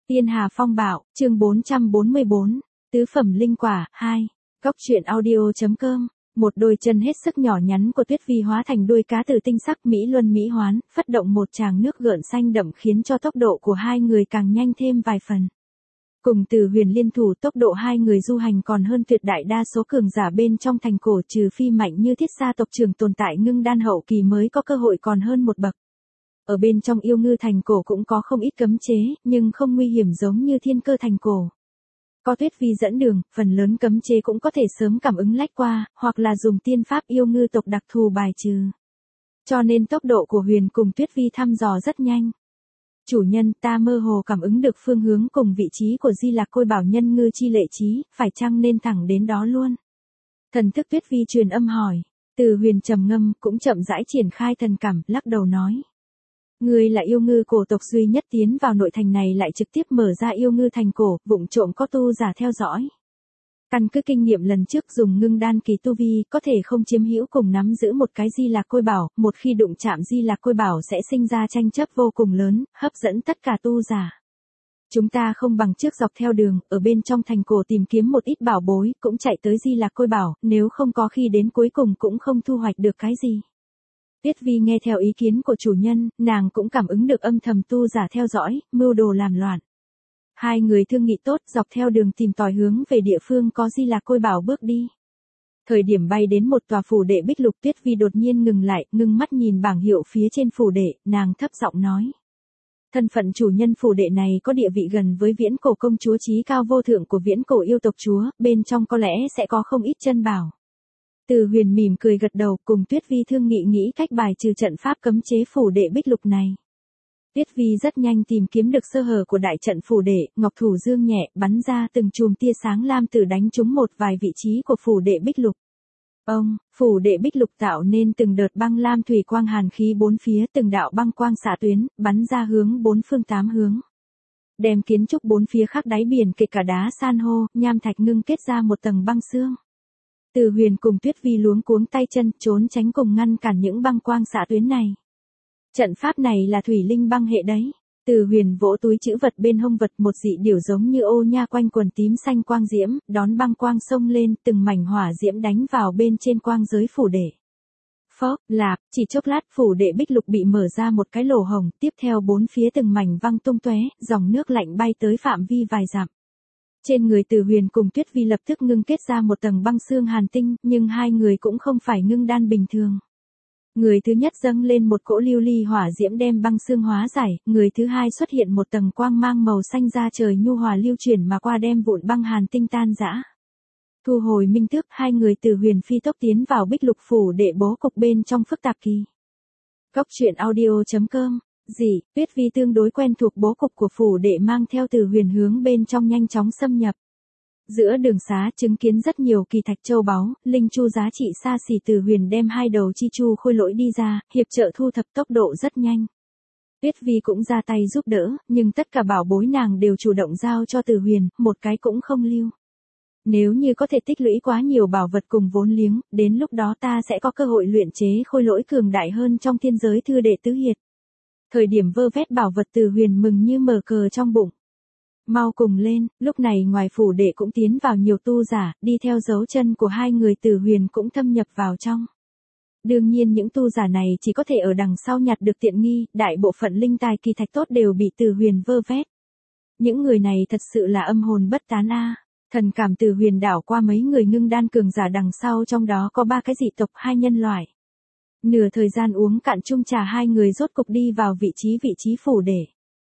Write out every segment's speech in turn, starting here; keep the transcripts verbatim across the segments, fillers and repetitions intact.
Tiên Hà Phong Bạo, chương bốn trăm bốn mươi bốn, Tứ phẩm linh quả, hai. Góc truyện audio.com. Một đôi chân hết sức nhỏ nhắn của Tuyết Vi hóa thành đuôi cá từ tinh sắc mỹ luân mỹ hoán, phất động một tràng nước gợn xanh đậm khiến cho tốc độ của hai người càng nhanh thêm vài phần. Cùng Từ Huyền liên thủ, tốc độ hai người du hành còn hơn tuyệt đại đa số cường giả bên trong thành cổ, trừ phi mạnh như Thiết Gia tộc trưởng tồn tại ngưng đan hậu kỳ mới có cơ hội còn hơn một bậc. Ở bên trong Yêu Ngư thành cổ cũng có không ít cấm chế, nhưng không nguy hiểm giống như Thiên Cơ thành cổ. Có Tuyết Vi dẫn đường, phần lớn cấm chế cũng có thể sớm cảm ứng lách qua, hoặc là dùng tiên pháp yêu ngư tộc đặc thù bài trừ. Cho nên tốc độ của Huyền cùng Tuyết Vi thăm dò rất nhanh. Chủ nhân, ta mơ hồ cảm ứng được phương hướng cùng vị trí của Di Lạc Côi Bảo nhân ngư chi lệ trí, phải chăng nên thẳng đến đó luôn? Thần thức Tuyết Vi truyền âm hỏi. Từ Huyền trầm ngâm, cũng chậm rãi triển khai thần cảm, lắc đầu nói. Ngươi là yêu ngư cổ tộc duy nhất tiến vào nội thành này lại trực tiếp mở ra yêu ngư thành cổ, vụng trộm có tu giả theo dõi. Căn cứ kinh nghiệm lần trước dùng ngưng đan kỳ tu vi, có thể không chiếm hữu cùng nắm giữ một cái Di Lạc Côi Bảo, một khi đụng chạm Di Lạc Côi Bảo sẽ sinh ra tranh chấp vô cùng lớn, hấp dẫn tất cả tu giả. Chúng ta không bằng trước dọc theo đường, ở bên trong thành cổ tìm kiếm một ít bảo bối, cũng chạy tới Di Lạc Côi Bảo, nếu không có khi đến cuối cùng cũng không thu hoạch được cái gì. Tuyết Vi nghe theo ý kiến của chủ nhân, nàng cũng cảm ứng được âm thầm tu giả theo dõi, mưu đồ làm loạn. Hai người thương nghị tốt, dọc theo đường tìm tòi hướng về địa phương có Di Lạc Côi Bảo bước đi. Thời điểm bay đến một tòa phủ đệ bích lục, Tuyết Vi đột nhiên ngừng lại, ngưng mắt nhìn bảng hiệu phía trên phủ đệ, nàng thấp giọng nói. Thân phận chủ nhân phủ đệ này có địa vị gần với viễn cổ công chúa chí cao vô thượng của viễn cổ yêu tộc chúa, bên trong có lẽ sẽ có không ít chân bảo. Từ Huyền mỉm cười gật đầu, cùng Tuyết Vi thương nghị nghĩ cách bài trừ trận pháp cấm chế phủ đệ bích lục này. Tuyết Vi rất nhanh tìm kiếm được sơ hở của đại trận phủ đệ, ngọc thủ dương nhẹ, bắn ra từng chùm tia sáng lam tử đánh trúng một vài vị trí của phủ đệ bích lục. Ông, phủ đệ bích lục tạo nên từng đợt băng lam thủy quang hàn khí bốn phía, từng đạo băng quang xạ tuyến, bắn ra hướng bốn phương tám hướng. Đem kiến trúc bốn phía khắc đáy biển kể cả đá san hô, nham thạch ngưng kết ra một tầng băng xương. Từ Huyền cùng Tuyết Vi luống cuống tay chân, trốn tránh cùng ngăn cản những băng quang xạ tuyến này. Trận pháp này là thủy linh băng hệ đấy. Từ Huyền vỗ túi trữ vật bên hông vật, một dị điểu giống như ô nha quanh quần tím xanh quang diễm, đón băng quang sông lên, từng mảnh hỏa diễm đánh vào bên trên quang giới phủ đệ. Phốc, lạp, chỉ chốc lát phủ đệ bích lục bị mở ra một cái lỗ hồng, tiếp theo bốn phía từng mảnh văng tung tóe, dòng nước lạnh bay tới phạm vi vài dặm. Trên người Từ Huyền cùng Tuyết Vi lập tức ngưng kết ra một tầng băng xương hàn tinh, nhưng hai người cũng không phải ngưng đan bình thường. Người thứ nhất dâng lên một cỗ lưu ly hỏa diễm đem băng xương hóa giải, người thứ hai xuất hiện một tầng quang mang màu xanh da trời nhu hòa lưu chuyển mà qua đem vụn băng hàn tinh tan rã. Thu hồi minh thức, hai người Từ Huyền phi tốc tiến vào bích lục phủ để bố cục bên trong phức tạp kỳ. Góc truyện audio.com. Dị, Tuyết Vi tương đối quen thuộc bố cục của phủ đệ, mang theo Từ Huyền hướng bên trong nhanh chóng xâm nhập. Giữa đường xá chứng kiến rất nhiều kỳ thạch châu báu, linh chu giá trị xa xỉ. Từ Huyền đem hai đầu chi chu khôi lỗi đi ra, hiệp trợ thu thập, tốc độ rất nhanh. Tuyết Vi cũng ra tay giúp đỡ, nhưng tất cả bảo bối nàng đều chủ động giao cho Từ Huyền, một cái cũng không lưu. Nếu như có thể tích lũy quá nhiều bảo vật cùng vốn liếng, đến lúc đó ta sẽ có cơ hội luyện chế khôi lỗi cường đại hơn trong thiên giới thư đệ tứ hiệt. Thời điểm vơ vét bảo vật, Từ Huyền mừng như mở cờ trong bụng. Mau cùng lên, lúc này ngoài phủ đệ cũng tiến vào nhiều tu giả, đi theo dấu chân của hai người Từ Huyền cũng thâm nhập vào trong. Đương nhiên những tu giả này chỉ có thể ở đằng sau nhặt được tiện nghi, đại bộ phận linh tài kỳ thạch tốt đều bị Từ Huyền vơ vét. Những người này thật sự là âm hồn bất tán a. Thần cảm Từ Huyền đảo qua mấy người ngưng đan cường giả đằng sau, trong đó có ba cái dị tộc, hai nhân loại. Nửa thời gian uống cạn chung trà, hai người rốt cục đi vào vị trí vị trí phủ đệ.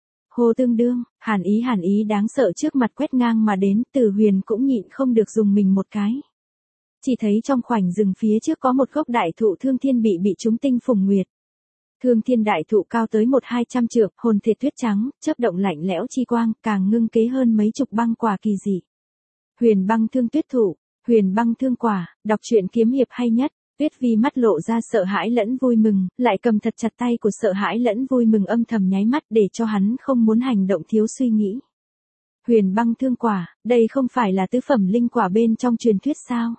Hô tương đương, hàn ý hàn ý đáng sợ trước mặt quét ngang mà đến, Từ Huyền cũng nhịn không được dùng mình một cái. Chỉ thấy trong khoảnh rừng phía trước có một gốc đại thụ thương thiên bị bị trúng tinh phùng nguyệt. Thương thiên đại thụ cao tới một hai trăm trượng, hồn thiệt tuyết trắng, chớp động lạnh lẽo chi quang, càng ngưng kế hơn mấy chục băng quả kỳ dị. Huyền băng thương tuyết thụ, huyền băng thương quả, đọc truyện kiếm hiệp hay nhất. Tuyết Vi mắt lộ ra sợ hãi lẫn vui mừng, lại cầm thật chặt tay của sợ hãi lẫn vui mừng, âm thầm nháy mắt để cho hắn không muốn hành động thiếu suy nghĩ. Huyền băng thương quả, đây không phải là tứ phẩm linh quả bên trong truyền thuyết sao?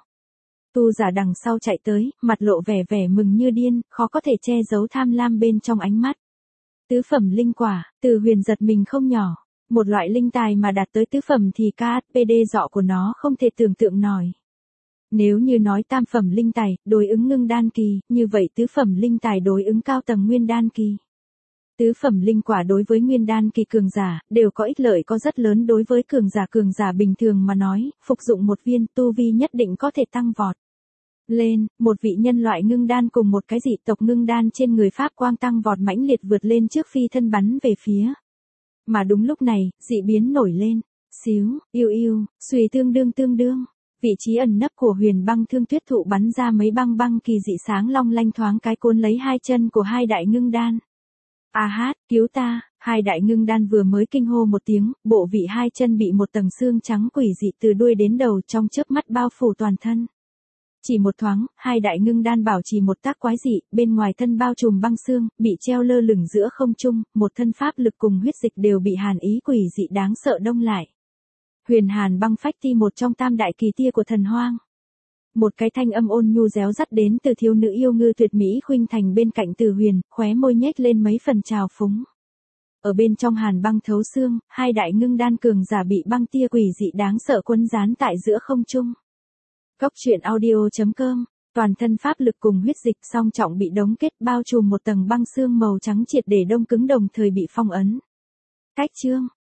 Tu giả đằng sau chạy tới, mặt lộ vẻ vẻ mừng như điên, khó có thể che giấu tham lam bên trong ánh mắt. Tứ phẩm linh quả, Từ Huyền giật mình không nhỏ. Một loại linh tài mà đạt tới tứ phẩm thì ca hát pê đê dọ của nó không thể tưởng tượng nổi. Nếu như nói tam phẩm linh tài, đối ứng ngưng đan kỳ, như vậy tứ phẩm linh tài đối ứng cao tầng nguyên đan kỳ. Tứ phẩm linh quả đối với nguyên đan kỳ cường giả, đều có ích lợi có rất lớn đối với cường giả cường giả bình thường mà nói, phục dụng một viên tu vi nhất định có thể tăng vọt lên, một vị nhân loại ngưng đan cùng một cái dị tộc ngưng đan trên người Pháp quang tăng vọt mãnh liệt vượt lên trước phi thân bắn về phía. Mà đúng lúc này, dị biến nổi lên, xíu, yêu yêu, xuy tương đương tương đương. Vị trí ẩn nấp của huyền băng thương tuyết thụ bắn ra mấy băng băng kỳ dị sáng long lanh thoáng cái cuốn lấy hai chân của hai đại ngưng đan. A hát, cứu ta, hai đại ngưng đan vừa mới kinh hô một tiếng, bộ vị hai chân bị một tầng xương trắng quỷ dị từ đuôi đến đầu trong chớp mắt bao phủ toàn thân. Chỉ một thoáng, hai đại ngưng đan bảo trì một tác quái dị, bên ngoài thân bao trùm băng xương, bị treo lơ lửng giữa không trung, một thân pháp lực cùng huyết dịch đều bị hàn ý quỷ dị đáng sợ đông lại. Huyền Hàn băng phách ti một trong tam đại kỳ tia của thần hoang. Một cái thanh âm ôn nhu réo rắt đến từ thiếu nữ yêu ngư tuyệt mỹ khuynh thành bên cạnh Từ Huyền, khóe môi nhếch lên mấy phần trào phúng. Ở bên trong hàn băng thấu xương, hai đại ngưng đan cường giả bị băng tia quỷ dị đáng sợ quấn dán tại giữa không trung. Cốc truyện audio chấm com, toàn thân pháp lực cùng huyết dịch song trọng bị đóng kết bao trùm một tầng băng xương màu trắng triệt để đông cứng đồng thời bị phong ấn. Cách chương